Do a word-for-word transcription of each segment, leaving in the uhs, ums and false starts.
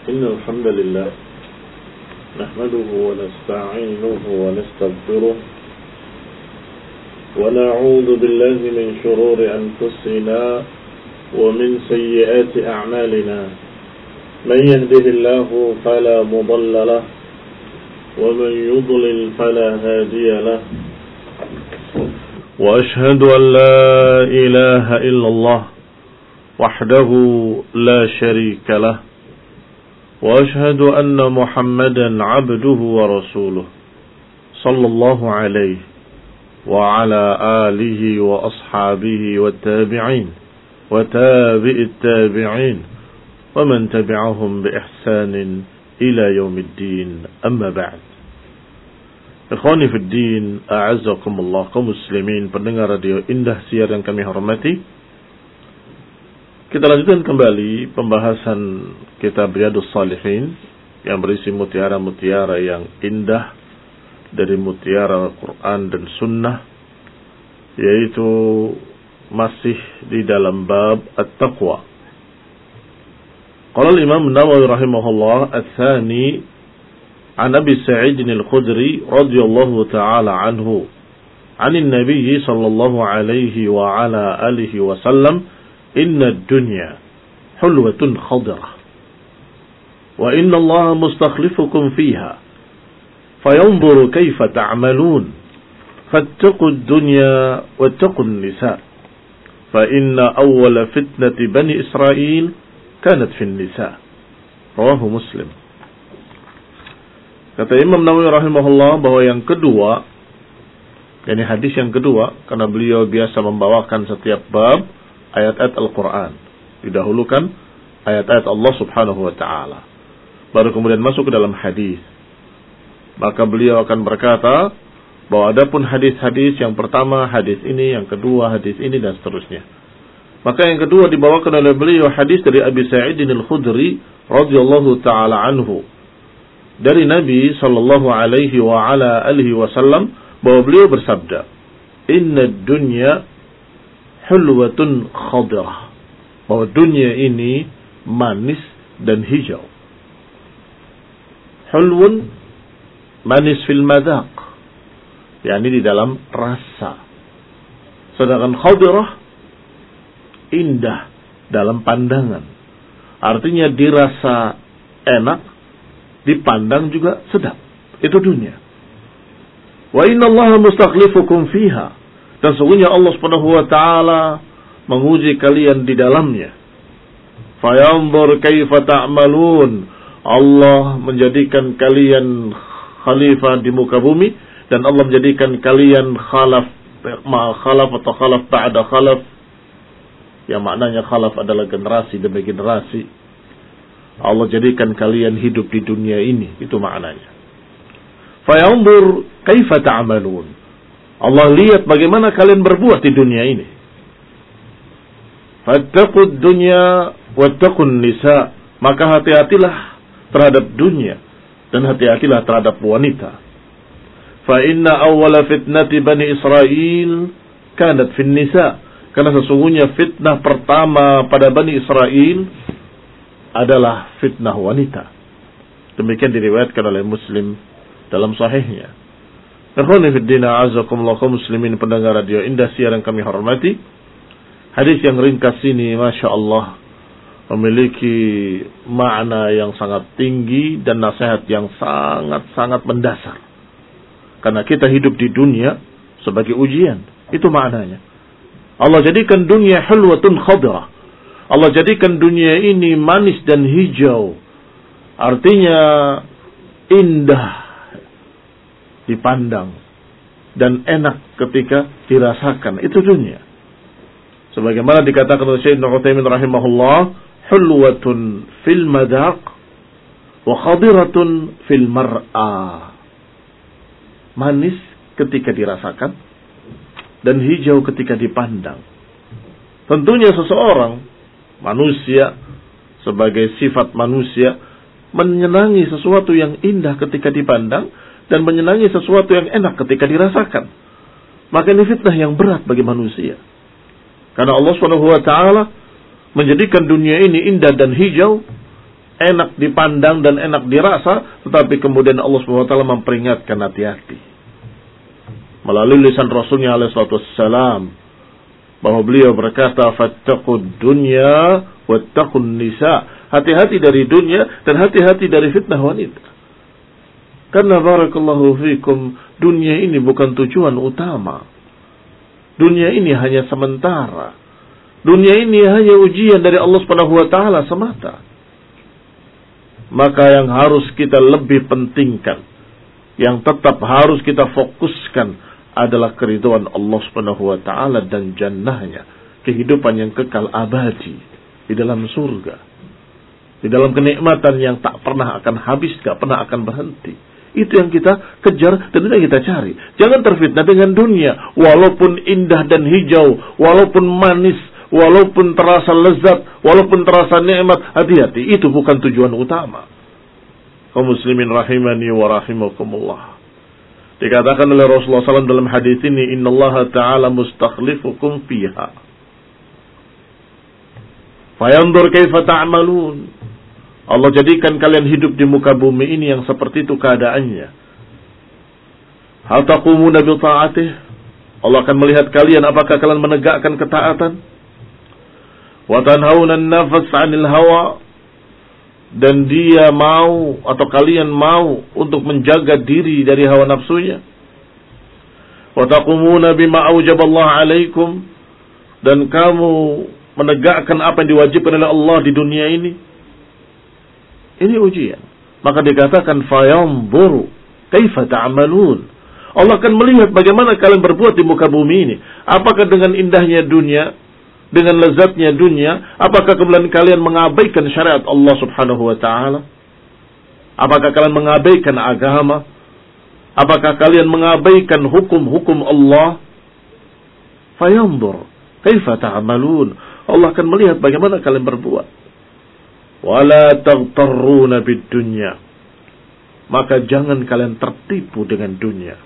إن الحمد لله نحمده ونستعينه ونستغفره ونعوذ بالله من شرور أنفسنا ومن سيئات أعمالنا من يهده الله فلا مضل له ومن يضلل فلا هادي له وأشهد أن لا إله إلا الله وحده لا شريك له وأشهد أن محمدا عبده ورسوله صلى الله عليه وعلى آله وأصحابه والتابعين وتابع التابعين ومن تبعهم بإحسان إلى يوم الدين أما بعد. Ikhwani fi din, a'azzakumullah, kaum muslimin pendengar radio Indah Siar yang kami hormati. Kita lanjutkan kembali pembahasan kitab Riyadhus Shalihin yang berisi mutiara-mutiara yang indah dari mutiara Al-Quran dan Sunnah, yaitu masih di dalam bab At-Taqwa. Qala al-Imam Nawawi rahimahullah ats-tsani an Abi Sa'id al-Khudri radhiyallahu ta'ala anhu 'anil Nabi sallallahu alaihi wa ala alihi wa sallam inna ad-dunya hulwatun khadirah wa inna Allah mustakhlifukum fiha fayanzuru kayfa ta'malun fattaqu ad-dunya wattaqu an-nisa fa inna awwala fitnati bani Israil kanat fi an-nisa. Rawahu Muslim. Kata Imam Nawawi rahimahullah bahwa yang kedua, yakni hadis yang kedua, karena beliau biasa membawakan setiap bab ayat-ayat Al-Quran, didahulukan ayat-ayat Allah subhanahu wa ta'ala, baru kemudian masuk ke dalam hadis. Maka beliau akan berkata bahwa adapun hadis-hadis, yang pertama hadis ini, yang kedua hadis ini, dan seterusnya. Maka yang kedua dibawakan oleh beliau hadis dari Abi Sa'id al-Khudri radhiyallahu ta'ala anhu, dari Nabi sallallahu alaihi wa ala alihi wasallam, bahwa beliau bersabda, inna dunya hulwatun khadirah, bahwa dunia ini manis dan hijau. Hulwun manis fil madaq, yakni di dalam rasa. Sedangkan khadirah indah dalam pandangan. Artinya dirasa enak, dipandang juga sedap. Itu dunia. Wa inna Allah mustakhlifukum fiha, dan sesungguhnya Allah Subhanahu wa taala menguji kalian di dalamnya. Fayanzur kaifa ta'malun, Allah menjadikan kalian khalifah di muka bumi, dan Allah menjadikan kalian khalaf ma khalaf atau khalaf ba'da khalaf, yang maknanya khalaf adalah generasi demi generasi. Allah jadikan kalian hidup di dunia ini, itu maknanya. Fayanzur kaifa ta'malun, Allah lihat bagaimana kalian berbuat di dunia ini. Fattaqud dunya wattaqun nisa, maka hati-hatilah terhadap dunia dan hati-hatilah terhadap wanita. Fa inna awwala fitnati bani Israil kanat fin nisa, karena sesungguhnya fitnah pertama pada Bani Israel adalah fitnah wanita. Demikian diriwayatkan oleh Muslim dalam sahihnya. Ikhwani fi din, a'azzakumullah, kaum muslimin pendengar radio Indah Siar yang kami hormati. Hadis yang ringkas ini, Masya Allah, memiliki makna yang sangat tinggi dan nasihat yang sangat-sangat mendasar. Karena kita hidup di dunia sebagai ujian. Itu maknanya. Allah jadikan dunia hulwatun khadirah, Allah jadikan dunia ini manis dan hijau. Artinya indah dipandang dan enak ketika dirasakan. Itu dunia. Sebagaimana dikatakan oleh Syekh Ibnu Utsaimin rahimahullah, hulwatun fil madaq wa khadiratun fil mar'a. Manis ketika dirasakan dan hijau ketika dipandang. Tentunya seseorang, manusia, sebagai sifat manusia, menyenangi sesuatu yang indah ketika dipandang dan menyenangi sesuatu yang enak ketika dirasakan. Maka ini fitnah yang berat bagi manusia. Karena Allah subhanahu wa taala menjadikan dunia ini indah dan hijau enak dipandang dan enak dirasa, tetapi kemudian Allah Subhanahu wa taala memperingatkan hati-hati. Melalui lisan Rasulnya alaihi salatu wassalam, bahwa beliau berkata, fattaqud dunya wattaqun nisa. Hati-hati dari dunia dan hati-hati dari fitnah wanita. Karena barakallahu fikum, dunia ini bukan tujuan utama. Dunia ini hanya sementara. Dunia ini hanya ujian dari Allah Subhanahu wa taala semata. Maka yang harus kita lebih pentingkan, yang tetap harus kita fokuskan adalah keridhaan Allah Subhanahu wa taala dan jannahnya, kehidupan yang kekal abadi di dalam surga, di dalam kenikmatan yang tak pernah akan habis, tak pernah akan berhenti. Itu yang kita kejar dan itu yang kita cari. Jangan terfitnah dengan dunia, walaupun indah dan hijau, walaupun manis, walaupun terasa lezat, walaupun terasa nikmat, hati-hati, itu bukan tujuan utama. Kaum muslimin rahimani wa rahimakumullah. Dikatakan oleh Rasulullah shallallahu alaihi wasallam dalam hadis ini, innallaha ta'ala mustakhlifukum fiha fayanzur kaifa ta'malun. Allah jadikan kalian hidup di muka bumi ini yang seperti itu keadaannya. Hal taqumuna bi ta'atih. Allah akan melihat kalian apakah kalian menegakkan ketaatan. Wa tanhauna an-nafs 'anil hawa. Dan dia mau atau kalian mau untuk menjaga diri dari hawa nafsunya. Wa taqumuna bima aujaballahu 'alaikum. Dan kamu menegakkan apa yang diwajibkan oleh Allah di dunia ini. Ini ujian. Maka dikatakan fayanzuru kaifa ta'malun. Allah akan melihat bagaimana kalian berbuat di muka bumi ini. Apakah dengan indahnya dunia, dengan lezatnya dunia, apakah kemudian kalian mengabaikan syariat Allah Subhanahu wa taala? Apakah kalian mengabaikan agama? Apakah kalian mengabaikan hukum-hukum Allah? Fayanzur kaifa ta'malun. Allah akan melihat bagaimana kalian berbuat. Wala taghtarruna bid-dunya. Maka jangan kalian tertipu dengan dunia.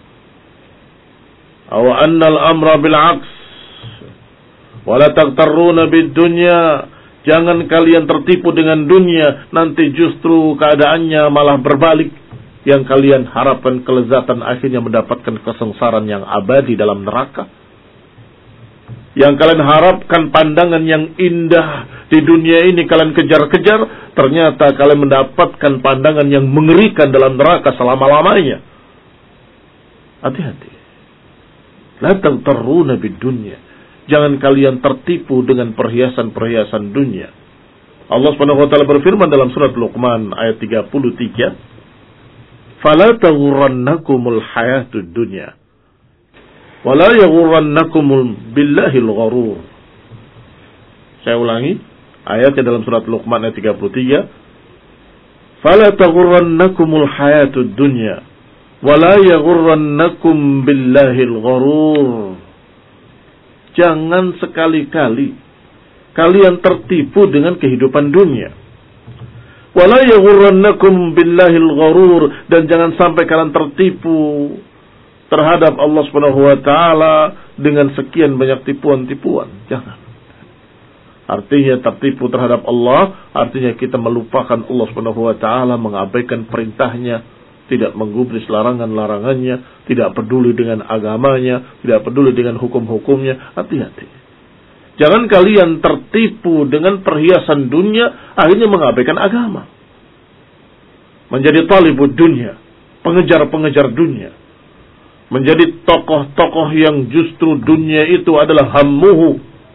Aw annal amra bil 'aks. Wala taghtarruna bid-dunya. Jangan kalian tertipu dengan dunia, nanti justru keadaannya malah berbalik. Yang kalian harapkan kelezatan akhirnya mendapatkan kesengsaraan yang abadi dalam neraka. Yang kalian harapkan pandangan yang indah di dunia ini kalian kejar-kejar, ternyata kalian mendapatkan pandangan yang mengerikan dalam neraka selama-lamanya. Hati-hati. La taghtarruna bid-dunya. Jangan kalian tertipu dengan perhiasan-perhiasan dunia. Allah Subhanahu wa taala berfirman dalam surat Luqman ayat tiga puluh tiga, "Fala taghurrannakumul hayatud dunya. Wala yaghurrannakum billahil gharur." Saya ulangi ayatnya dalam surat Luqman ayat tiga puluh tiga. Fala taghurrannakumul hayatud dunya wala yaghurrannakum billahil gharur. Jangan sekali-kali kalian tertipu dengan kehidupan dunia. Wala yaghurrannakum billahil gharur, dan jangan sampai kalian tertipu terhadap Allah Subhanahu wa taala dengan sekian banyak tipuan-tipuan. Jangan. Artinya tertipu terhadap Allah, artinya kita melupakan Allah Subhanahu wa taala, mengabaikan perintahnya, tidak menggubris larangan-larangannya, tidak peduli dengan agamanya, tidak peduli dengan hukum-hukumnya. Hati-hati. Jangan kalian tertipu dengan perhiasan dunia, akhirnya mengabaikan agama. Menjadi talibud dunia, pengejar-pengejar dunia. Menjadi tokoh-tokoh yang justru dunia itu adalah hammuhu.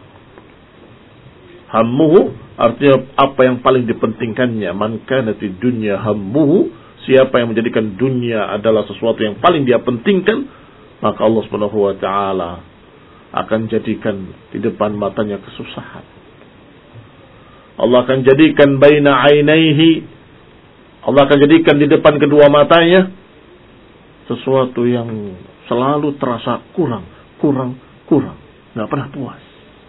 Hammuhu artinya apa yang paling dipentingkannya. Man kanatid dunya hammuhu, siapa yang menjadikan dunia adalah sesuatu yang paling dia pentingkan, maka Allah Subhanahu wa taala akan jadikan di depan matanya kesusahan. Allah akan jadikan baina ainaihi, Allah akan jadikan di depan kedua matanya sesuatu yang selalu terasa kurang, kurang, kurang, nggak pernah puas.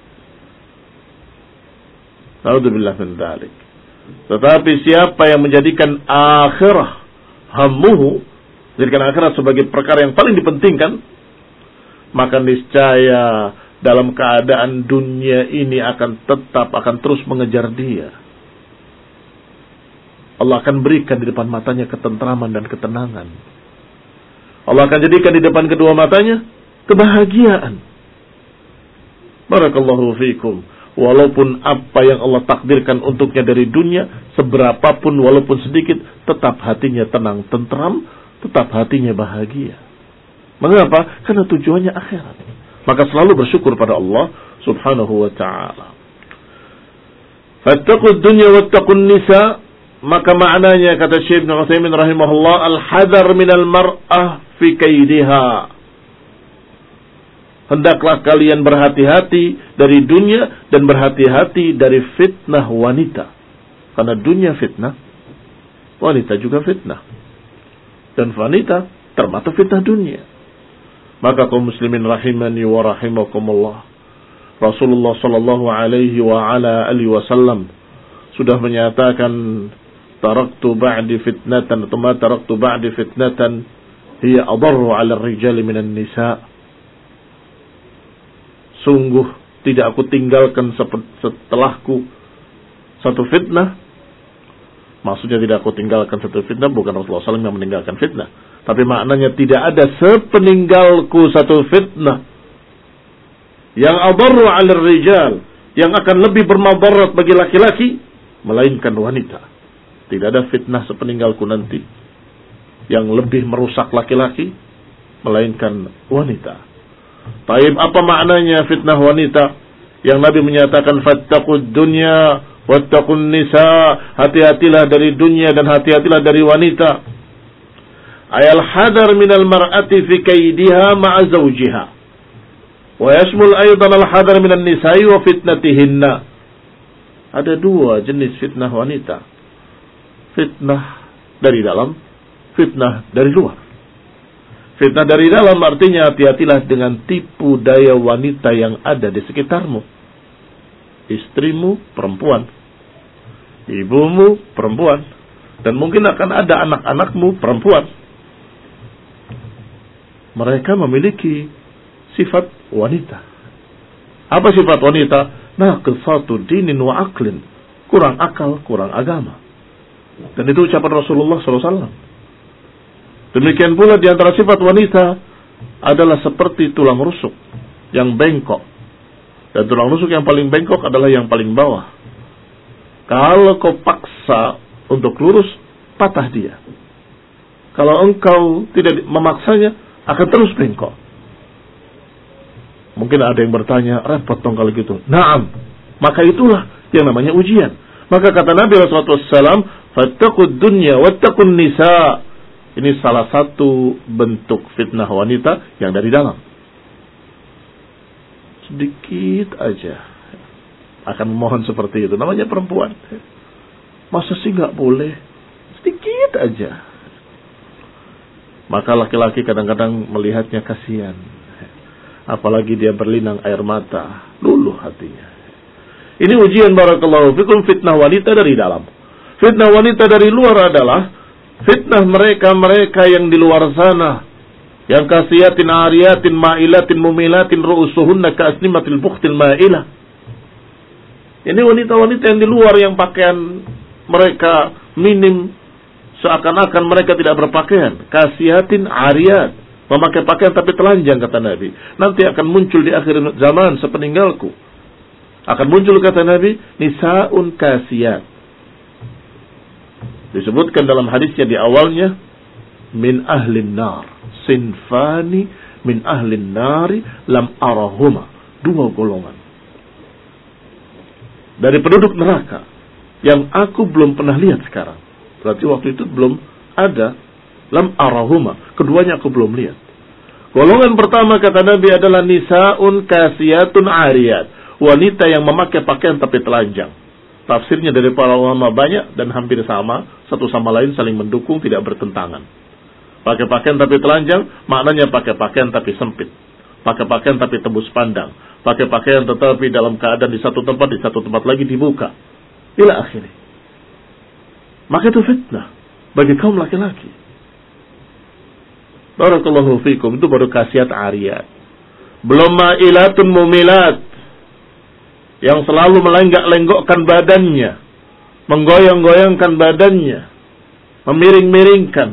Naudzubillah min dzalik. Tetapi siapa yang menjadikan akhirah hammuhu, jadikan akhirat sebagai perkara yang paling dipentingkan, maka niscaya dalam keadaan dunia ini akan tetap, akan terus mengejar dia. Allah akan berikan di depan matanya ketentraman dan ketenangan. Allah akan jadikan di depan kedua matanya kebahagiaan. Barakallahu fiikum. Walaupun apa yang Allah takdirkan untuknya dari dunia, seberapapun walaupun sedikit, tetap hatinya tenang, tentram, tetap hatinya bahagia. Mengapa? Karena tujuannya akhirat. Maka selalu bersyukur pada Allah subhanahu wa ta'ala. Fattaqud dunya wattaqun nisa. Maka maknanya, kata Syekh Ibnu Utsaimin rahimahullah, al-hadar minal mar'ah fi kaidiha. Hendaklah kalian berhati-hati dari dunia dan berhati-hati dari fitnah wanita. Karena dunia fitnah, wanita juga fitnah. Dan wanita termasuk fitnah dunia. Maka kaum muslimin rahimani wa rahimakumullah, Rasulullah sallallahu alaihi wa ala alihi wasallam sudah menyatakan, taraktu ba'di fitnatan atau ma taraktu ba'di fitnatan hiya adarru 'ala ar-rijali minan nisa'. Sungguh tidak aku tinggalkan setelahku satu fitnah. Maksudnya tidak aku tinggalkan satu fitnah, bukan Rasulullah sallallahu alaihi wasallam yang meninggalkan fitnah. Tapi maknanya tidak ada sepeninggalku satu fitnah yang adarru 'ala rijal, yang akan lebih bermadarat bagi laki-laki, melainkan wanita. Tidak ada fitnah sepeninggalku nanti yang lebih merusak laki-laki, melainkan wanita. Taib, apa maknanya fitnah wanita? Yang Nabi menyatakan, fattaqud dunya wattaqun nisa. Hati-hatilah dari dunia dan hati-hatilah dari wanita. Ayal hadar minal mar'ati fi kaidiha ma'a zawjiha. Wa yashmul aydan al hadar minan nisa'i wa fitnatihinna. Ada dua jenis fitnah wanita. Fitnah dari dalam, fitnah dari luar. Fitnah dari dalam artinya hati-hatilah dengan tipu daya wanita yang ada di sekitarmu. Istrimu perempuan, ibumu perempuan, dan mungkin akan ada anak-anakmu perempuan. Mereka memiliki sifat wanita. Apa sifat wanita? Naqisatu dinin wa aqlin. Kurang akal, kurang agama. Dan itu ucapan Rasulullah sallallahu alaihi wasallam. Demikian pula di antara sifat wanita adalah seperti tulang rusuk yang bengkok. Dan tulang rusuk yang paling bengkok adalah yang paling bawah. Kalau kau paksa untuk lurus, patah dia. Kalau engkau tidak memaksanya, akan terus bengkok. Mungkin ada yang bertanya, repot dong kalau gitu. Naam, maka itulah yang namanya ujian. Maka kata Nabi Rasulullah shallallahu alaihi wasallam, fattaqud dunya wattaqun nisa. Ini salah satu bentuk fitnah wanita yang dari dalam. Sedikit aja akan memohon seperti itu. Namanya perempuan. Masa sih nggak boleh? Sedikit aja. Maka laki-laki kadang-kadang melihatnya kasihan. Apalagi dia berlinang air mata. Luluh hatinya. Ini ujian barakallahu fikum, fitnah wanita dari dalam. Fitnah wanita dari luar adalah fitnah mereka-mereka yang di luar sana, yang kasiyatin ariyatin ma'ilatin mumilatin ru'usuhunna ka'asnimatil bukhtil ma'ilah. Ini wanita-wanita yang di luar, yang pakaian mereka minim, seakan-akan mereka tidak berpakaian. Kasiyatin ariyat, memakai pakaian tapi telanjang, kata Nabi. Nanti akan muncul di akhir zaman sepeninggalku. Akan muncul, kata Nabi, nisaun kasiyat. Disebutkan dalam hadisnya di awalnya, min ahlin nar, sinfani min ahlin nari lam arahuma. Dua golongan dari penduduk neraka yang aku belum pernah lihat sekarang. Berarti waktu itu belum ada. Lam arahuma, keduanya aku belum lihat. Golongan pertama, kata Nabi, adalah nisaun kasiyatun ariyat. Wanita yang memakai pakaian tapi telanjang. Tafsirnya dari para ulama banyak dan hampir sama, satu sama lain saling mendukung, tidak bertentangan. Pakai pakaian tapi telanjang, maknanya pakai pakaian tapi sempit. Pakai pakaian tapi tembus pandang. Pakai pakaian tetapi dalam keadaan di satu tempat, di satu tempat lagi dibuka. Ila akhirnya. Maka itu fitnah bagi kaum laki-laki. Barakallahu fikum, itu baru khasiat ariyat. Belum ma'ilatun mumilat, yang selalu melenggak-lenggokkan badannya. menggoyang-goyangkan badannya, memiring-miringkan.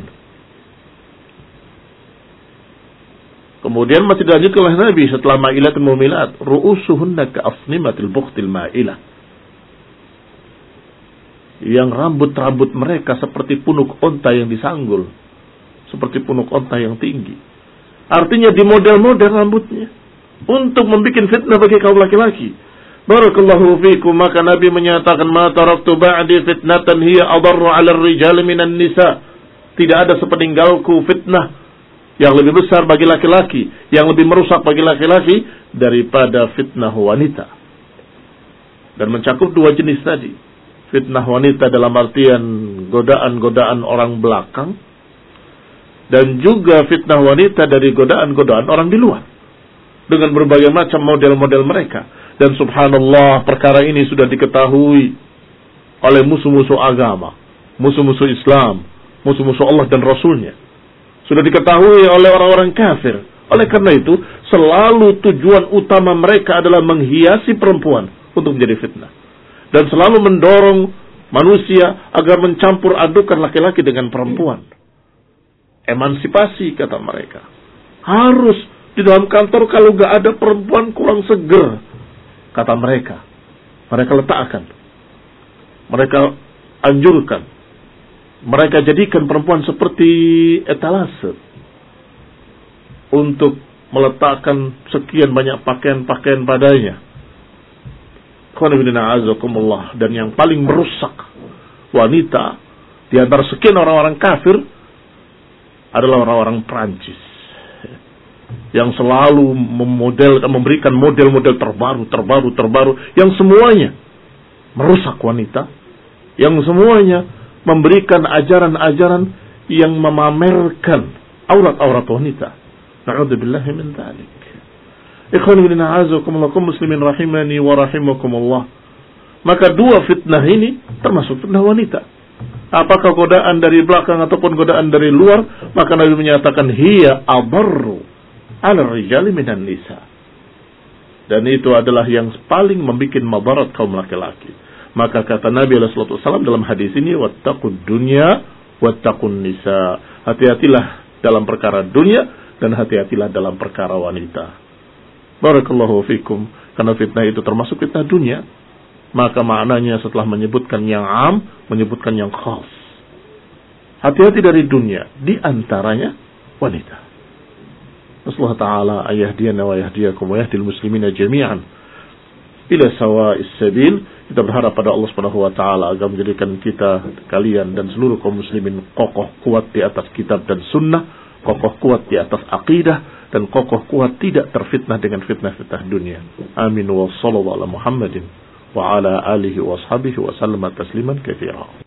Kemudian masih dilanjutkan oleh Nabi setelah ma'ilat mumilat, ru'usuhunna ka'asnimatil bukhtil ma'ilah. Yang rambut-rambut mereka seperti punuk onta yang disanggul, seperti punuk onta yang tinggi. Artinya di model-model rambutnya untuk membuat fitnah bagi kaum laki-laki. Barakallahu fikum, maka Nabi menyatakan, ma taraktu ba'di fitnatan hiya adarru 'ala ar-rijali minan nisa. Tidak ada sepeninggalku fitnah yang lebih besar bagi laki-laki, yang lebih merusak bagi laki-laki daripada fitnah wanita. Dan mencakup dua jenis tadi. Fitnah wanita dalam artian godaan-godaan orang belakang, dan juga fitnah wanita dari godaan-godaan orang di luar, dengan berbagai macam model-model mereka. Dan subhanallah, perkara ini sudah diketahui oleh musuh-musuh agama, musuh-musuh Islam, musuh-musuh Allah dan Rasulnya. Sudah diketahui oleh orang-orang kafir. Oleh karena itu, selalu tujuan utama mereka adalah menghiasi perempuan untuk menjadi fitnah. Dan selalu mendorong manusia agar mencampur adukan laki-laki dengan perempuan. Emansipasi, kata mereka. Harus di dalam kantor kalau gak ada perempuan kurang seger, kata mereka. Mereka letakkan, mereka anjurkan, mereka jadikan perempuan seperti etalase untuk meletakkan sekian banyak pakaian-pakaian padanya. Dan yang paling merusak wanita di antara sekian orang-orang kafir adalah orang-orang Prancis yang selalu memodel, memberikan model-model terbaru, terbaru, terbaru, yang semuanya merusak wanita, yang semuanya memberikan ajaran-ajaran yang memamerkan aurat-aurat wanita. Na'udzubillahi min dzalik. Ikhwani fillah, a'azakumullah, muslimin rahimani wa rahimakumullah. Maka dua fitnah ini termasuk fitnah wanita. Apakah godaan dari belakang ataupun godaan dari luar, maka Nabi menyatakan hiya adarru 'ala rijali minan nisa. Dan itu adalah yang paling membuat madarat kaum laki-laki. Maka kata Nabi sallallahu alaihi wasallam dalam hadis ini, wattaqud dunya wattaqun nisa. Hati-hatilah dalam perkara dunia dan hati-hatilah dalam perkara wanita. Barakallahu fikum. Karena fitnah itu termasuk fitnah dunia, maka maknanya setelah menyebutkan yang am, menyebutkan yang khas. Hati-hati dari dunia, di antaranya wanita. Nasallahu ta'ala ayahdiyana wa yahdiyakum wa yahdil muslimina jami'an ila sawa'is sabil. Kita berharap pada Allah Subhanahu wa taala agar menjadikan kita, kalian dan seluruh kaum muslimin kokoh kuat di atas kitab dan sunnah, kokoh kuat di atas akidah, dan kokoh kuat tidak terfitnah dengan fitnah-fitnah dunia. Amin wa sallallahu ala Muhammadin wa ala alihi wa ashabihi wa sallama tasliman katsira.